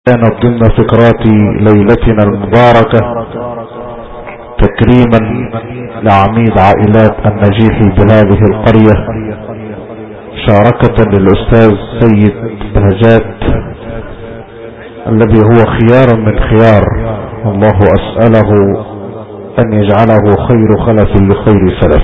كانت ضمن فقرات ليلتنا المباركة تكريما لعميد عائلات النجيح بهذه القرية، مشاركة للأستاذ سيد بهجات الذي هو خيار من خيار. الله أسأله أن يجعله خير خلف لخير سلف.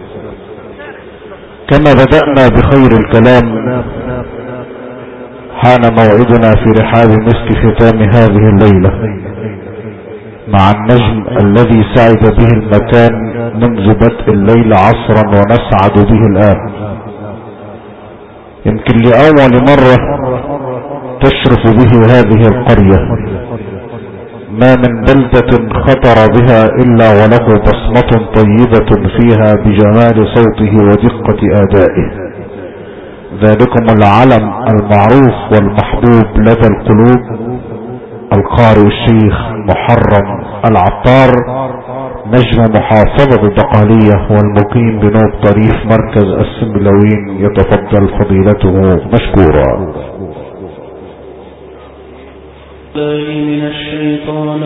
كما بدأنا بخير الكلام، حان موعدنا في رحاب مسك ختام هذه الليلة مع النجم الذي سعد به المكان منذ بدء الليل عصرا ونسعد به الآن. يمكن لأول مرة تشرف به هذه القرية، ما من بلدة خطر بها إلا وله بصمة طيبة فيها بجمال صوته ودقة آدائه. ذلكم العلم المعروف والمحبوب لدى القلوب، القارئ الشيخ محرم العطار، نجم محافظة الدقهلية والمقيم بنوب طريف مركز السنبلاوين. يتفضل فضيلته مشكورا. من الشيطان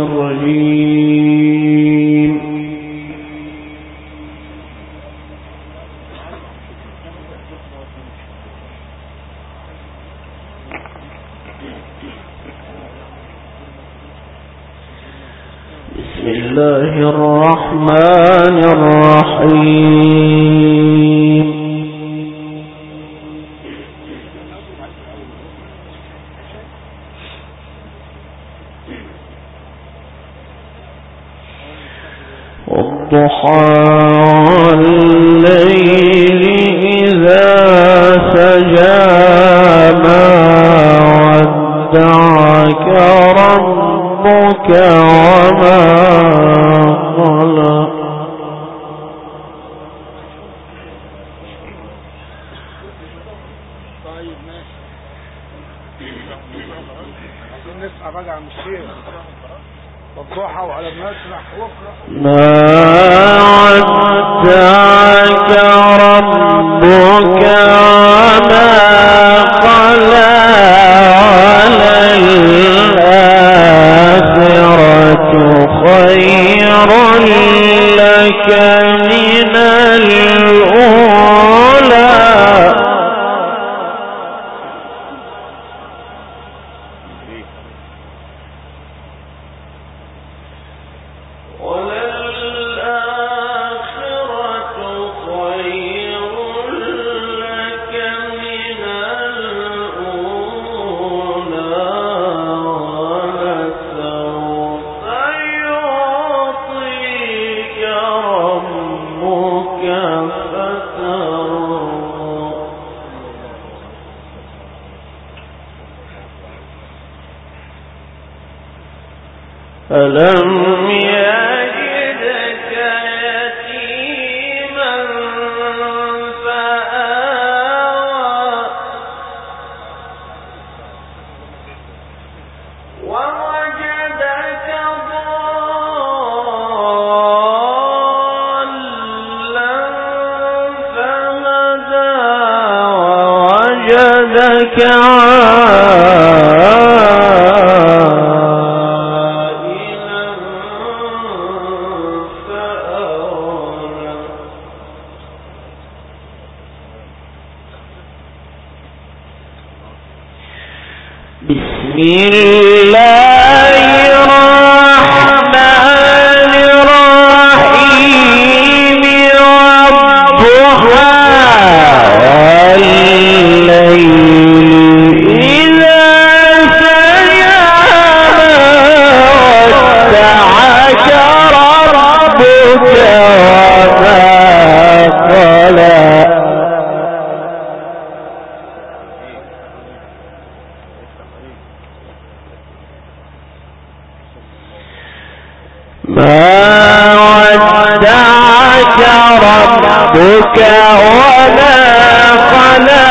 الرجيم. بسم الله الرحمن الرحيم. والضحى والليل إذا سجى ما ودعك ربك وما قلى. ما ودعك ربك وما قلى، وللآخرة خير لك من الأولى. ألم يجدك يتيما فآوى، ووجدك ضالا فهدى، ووجدك بسم الله الرحمن الرحيم. والضحى والليل إذا سجى ودعك ربك وما قلى. ما ودعك ربك وما قلى،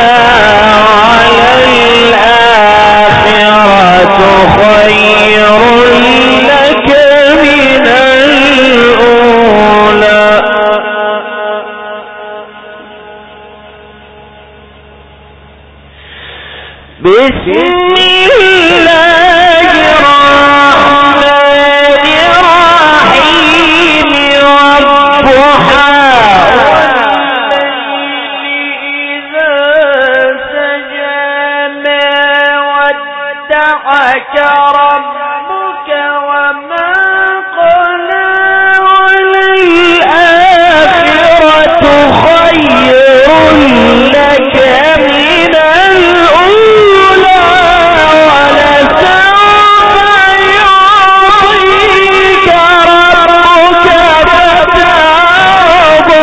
وللآخرة خير لك من الأولى. بسم الله ربك وما قلى وللآخرة خير لك من الأولى ولسوف يعطيك ربك فترضى.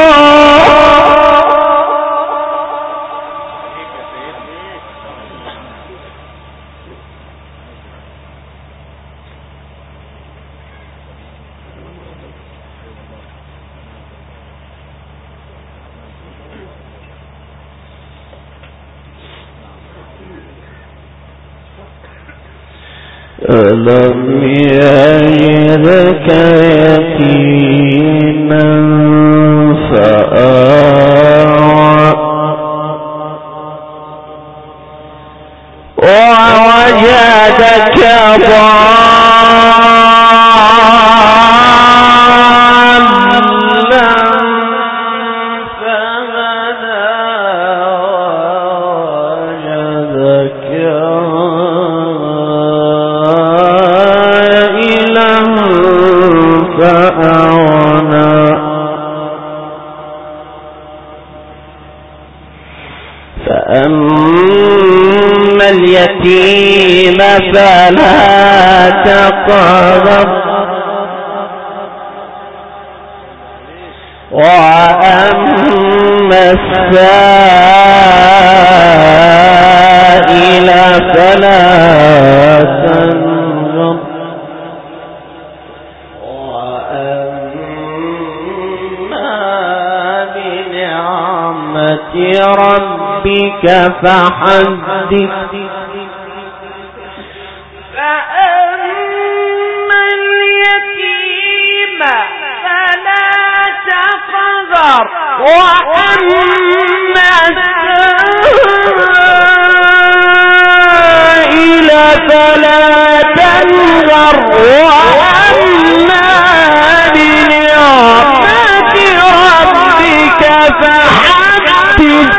ألم يجدك يتيما فآوى ووجدك ضالا فهدى ووجدك فأغنى فأما اليتيم فلا تقهر وأما السائل فلا تنهر ربك فحدث. فأما اليتيم فلا تقهر وأما السائل فلا تنهر وأما بنعمة ربك فحدث.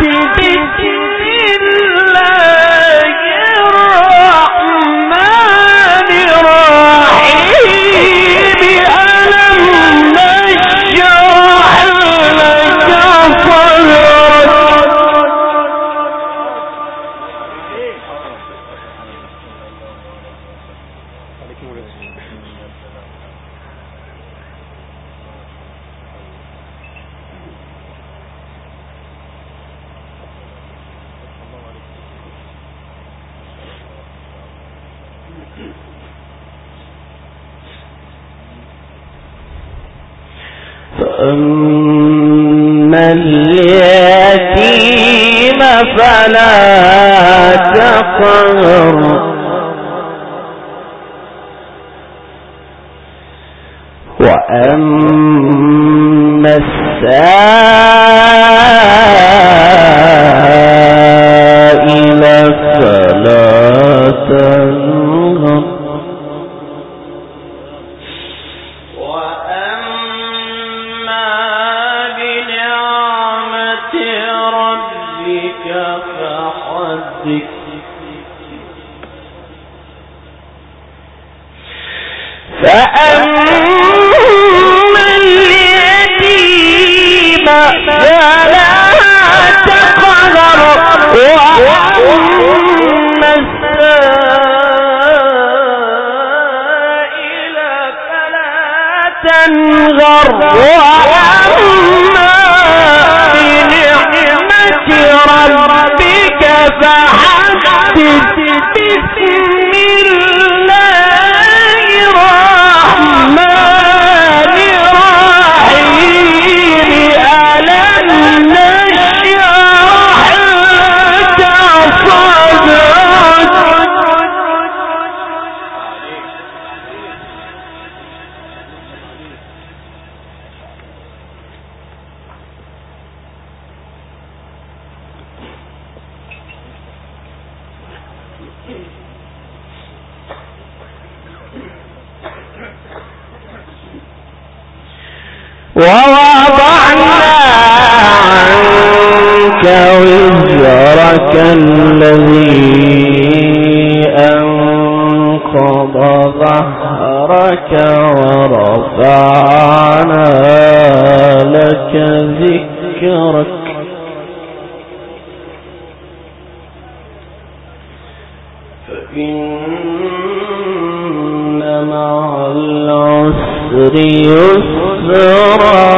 فأما اليتيم فلا تقهر وأما السائل فلا تنهر فأما اليتيم فلا تقهر وأما السائل فلا تنهر وأما بنعمة ربك فحدث. بسم الله الرحمن الرحيم ألم نشرح لك صدرك. ووضعنا عنك وزرك الذي أنقض ننصب ظهرك ورفعنا لك ذكرك فإن مع العسر يسرا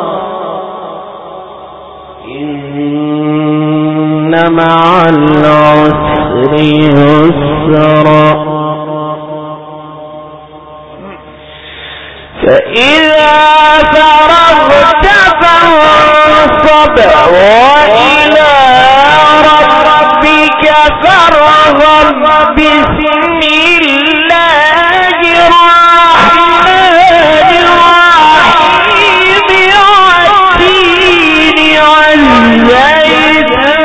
إن مع العسر يسرا فإذا فرغت فانصب وإلى ربك فارغب بسم الله الرحمن الرحيم والتين والزيتون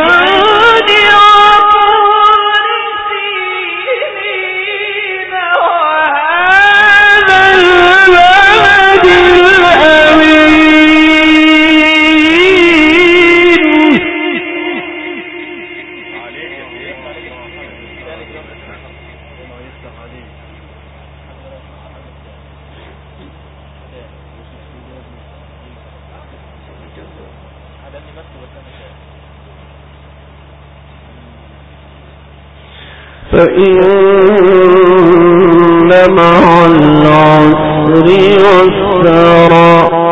فإن مع العسر يسرا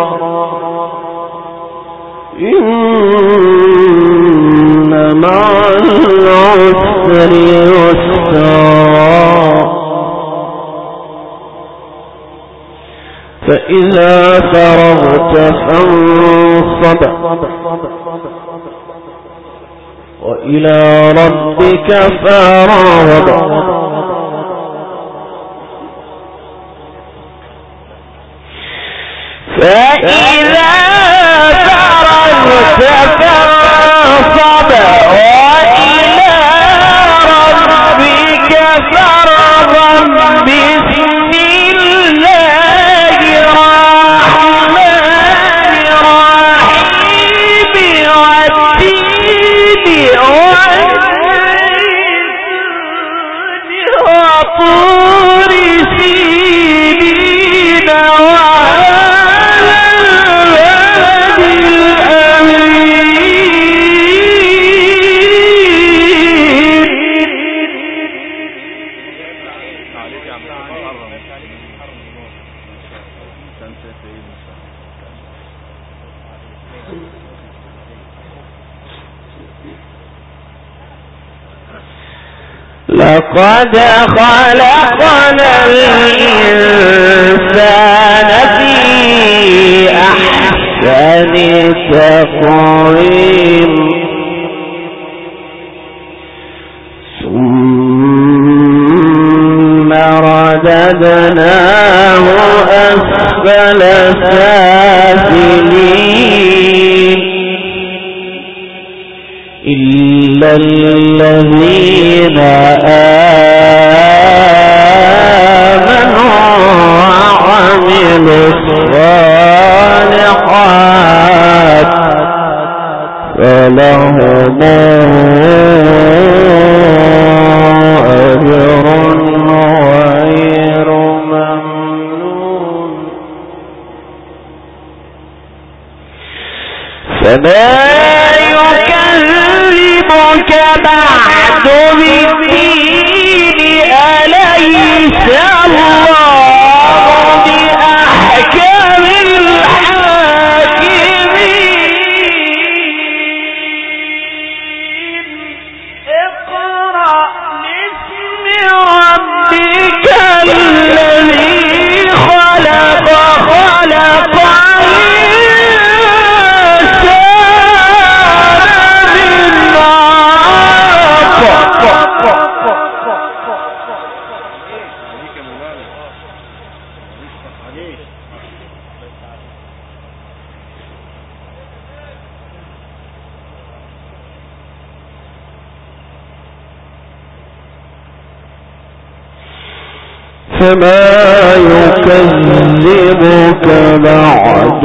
إن مع العسر يسرا فإذا فرغت فانصب وإلى ربك فارغب فإذا فرغت فانصب وإلى ربك فارغب بسم الله الرحمن الرحيم والتين وطور سينين وهذا البلد الأمين لقد خلقنا الإنسان في أحسن تقويم ثم رددناه أسفل سافلين إلا الذين آمنوا وعملوا الصالحات فلهم أجر غير ممنون فما يكذبك بعد بالدين أليس الله بأحكم الحاكمين اقرأ باسم ربك الذي خلق خلق فما يكذبك بعد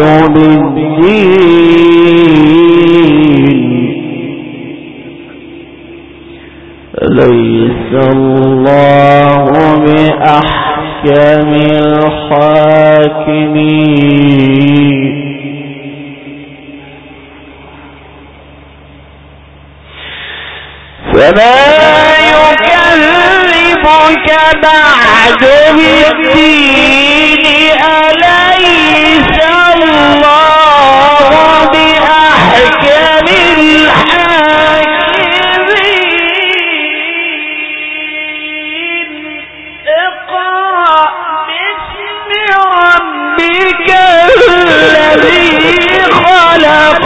بالدين أليس الله بأحكم الحاكمين فما يكذبك بعد بالدين أليس الله بأحكم الحاكمين اقرأ باسم ربك الذي خلق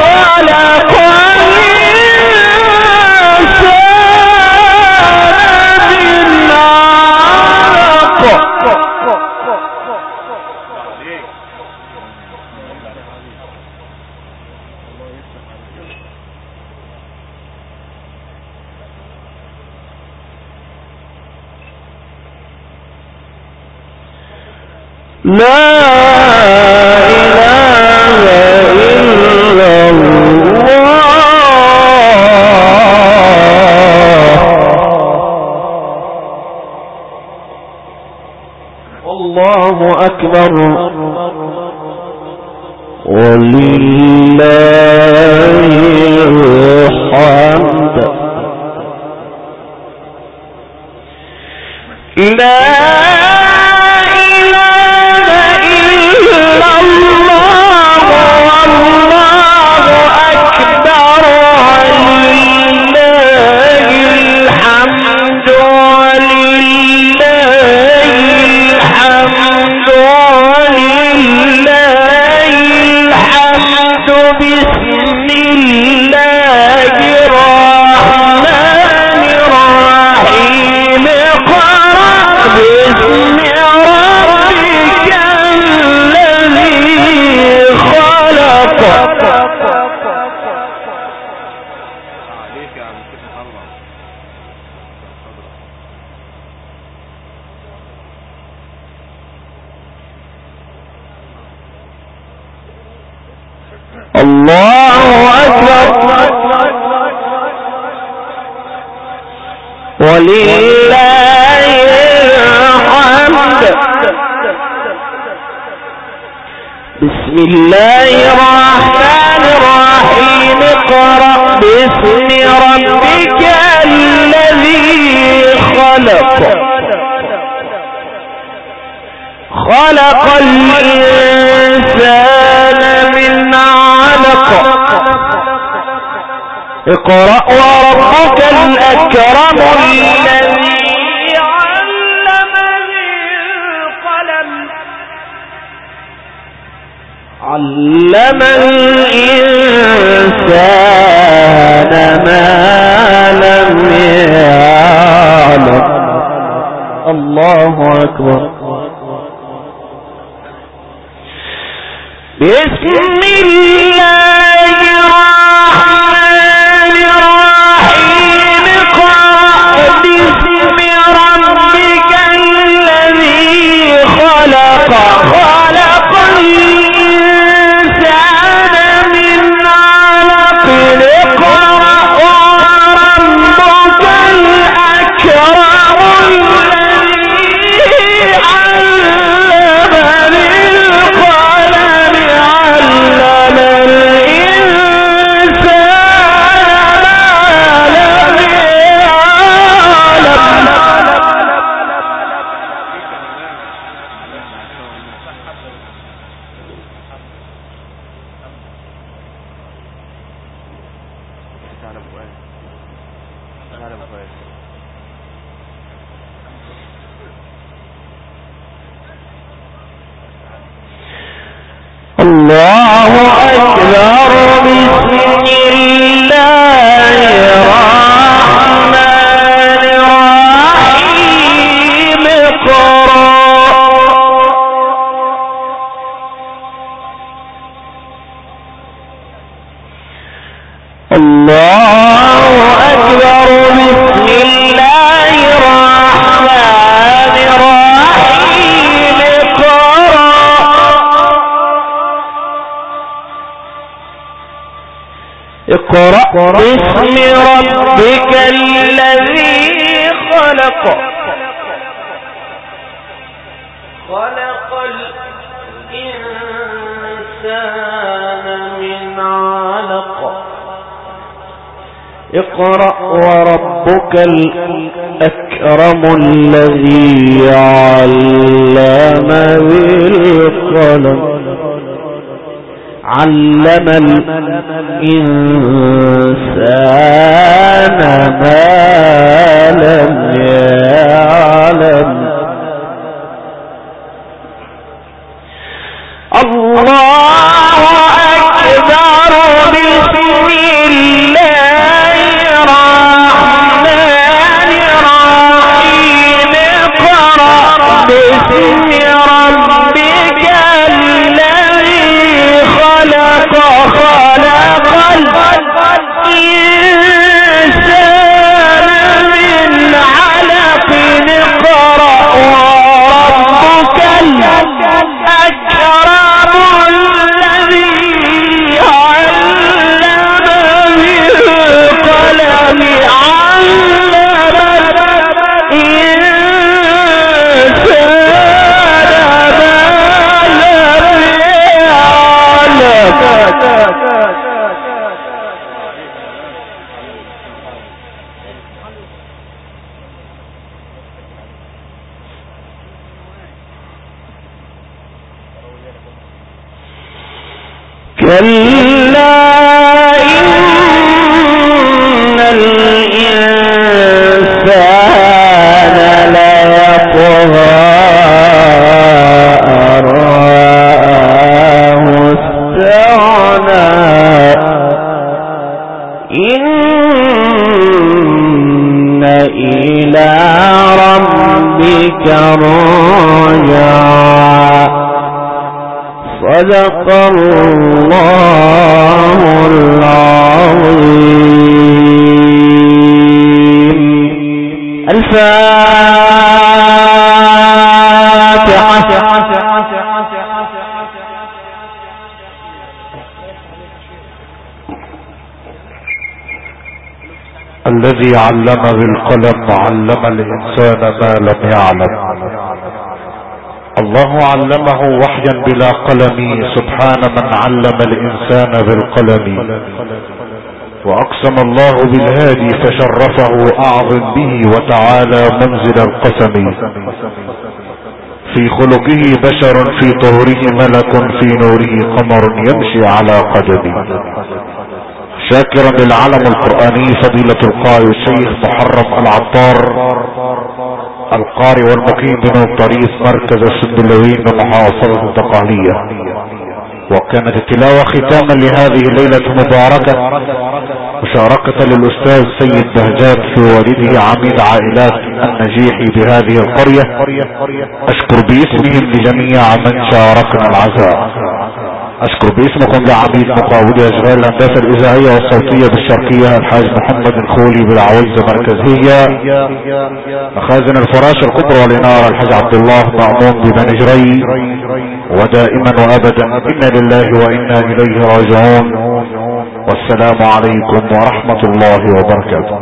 لا إله إلا الله الله أكبر ولله الحمد لا الله أكبر ولله الحمد بسم الله الرحمن الرحيم اقرأ باسم ربك الذي خلق خلق الإنسان من علق اقرأ وربك الأكرم الذي علم بالقلم علم الإنسان ما لم يعلم الله أكبر بسم الله الرحمن الرحيم اقرأ باسم ربك الذي خلق خلق الإنسان من علق اقرأ وربك الأكرم الذي علم بالقلم علم الإنسان ما لم يعلم الله أكبر بسم الله الرحمن الرحيم اقرأ الله أكبر بسم الله الرحمن الرحيم اقرأ باسم ربك الذي خلق الإنسان من علق اقرأ وربك الأكرم الذي علم بالقلم علم الإنسان ما لم يعلم الله أكبر بسم الله الرحمن الرحيم اقرأ باسم ربك الذي خلق خلق الإنسان من علق اقرأ وربك الأكرم الذي علم بالقلم علم كلا إن الإنسان ليطغى أن رآه استغنى إن إلى ربك الرجعى صدق الله العظيم. الفاتحة. الذي علم بالقلم علم الإنسان ما لم يعلم. الله علمه وحيا بلا قلم سبحان من علم الإنسان بالقلم. وأقسم الله بالهادي فشرفه أعظم به وتعالى منزل القسم. في خلقه بشر في طهره ملك في نوره قمر يمشي على قدمه. شاكرا للعلم القرآني فضيلة القارئ الشيخ محرم العطار القارئ والمقيم بنو الطريق مركز السندلوين بمحافظة الدقهلية. وكانت التلاوة ختاما لهذه الليلة المباركة مشاركة للأستاذ سيد بهجات في والده عميد عائلات النجيحي بهذه القرية. أشكر باسمهم لجميع من شاركنا العزاء. أشكر باسمكم لعميد مقاول أشغال الهندسة الإذاعية والصوتية بالشرقية الحاج محمد الخولي بالعويزة مركزية. مخازن الفراش الكبرى والإنارة الحاج عبد الله مأمون ببنجري. ودائما وأبدا إنا لله وإنا إليه راجعون. والسلام عليكم ورحمة الله وبركاته.